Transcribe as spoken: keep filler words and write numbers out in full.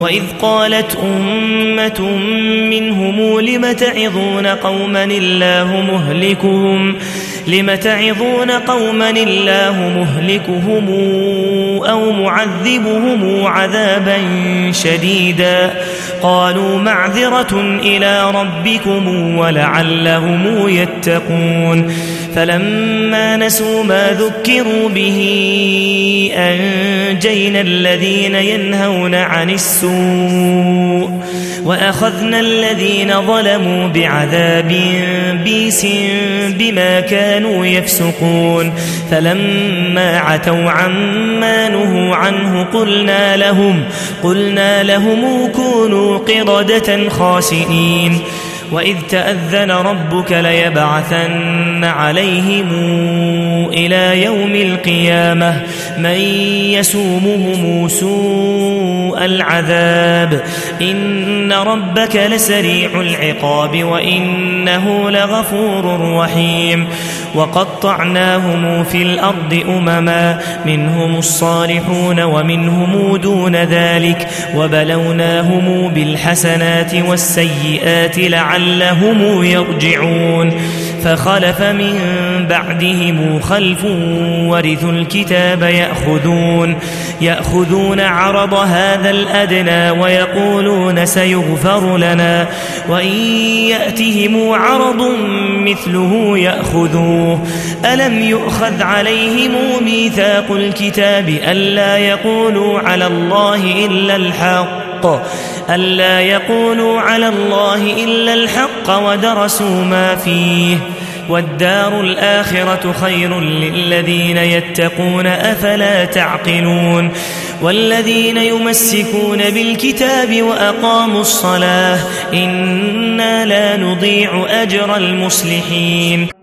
وإذ قالت أمة منهم لم تعظون قوما الله مهلكهم لم تعظون قوما الله مهلكهم أو معذبهم عذابا شديدا قالوا معذرة إلى ربكم ولعلهم يتقون فلما نسوا ما ذكروا به أنجينا الذين ينهون عن السوء وأخذنا الذين ظلموا بعذاب بئس بما كانوا يفسقون فلما عتوا عما نهوا عنه قلنا لهم قلنا لهم كونوا قردة خاسئين وإذ تأذن ربك ليبعثن عليهم إلى يوم القيامة من يسومهم سوء العذاب إن ربك لسريع العقاب وإنه لغفور رحيم وقطعناهم في الأرض أمما منهم الصالحون ومنهم دون ذلك وبلوناهم بالحسنات والسيئات لعلهم يرجعون فخلف من بعدهم خلف ورثوا الكتاب يأخذون يأخذون عرض هذا الأدنى ويقولون سيغفر لنا وإن يأتهم عرض مثله يأخذوه ألم يؤخذ عليهم ميثاق الكتاب ألا يقولوا على الله إلا الحق ألا يقولوا على الله إلا الحق ودرسوا ما فيه والدار الآخرة خير للذين يتقون أفلا تعقلون والذين يمسكون بالكتاب وأقاموا الصلاة إنا لا نضيع أجر المصلحين.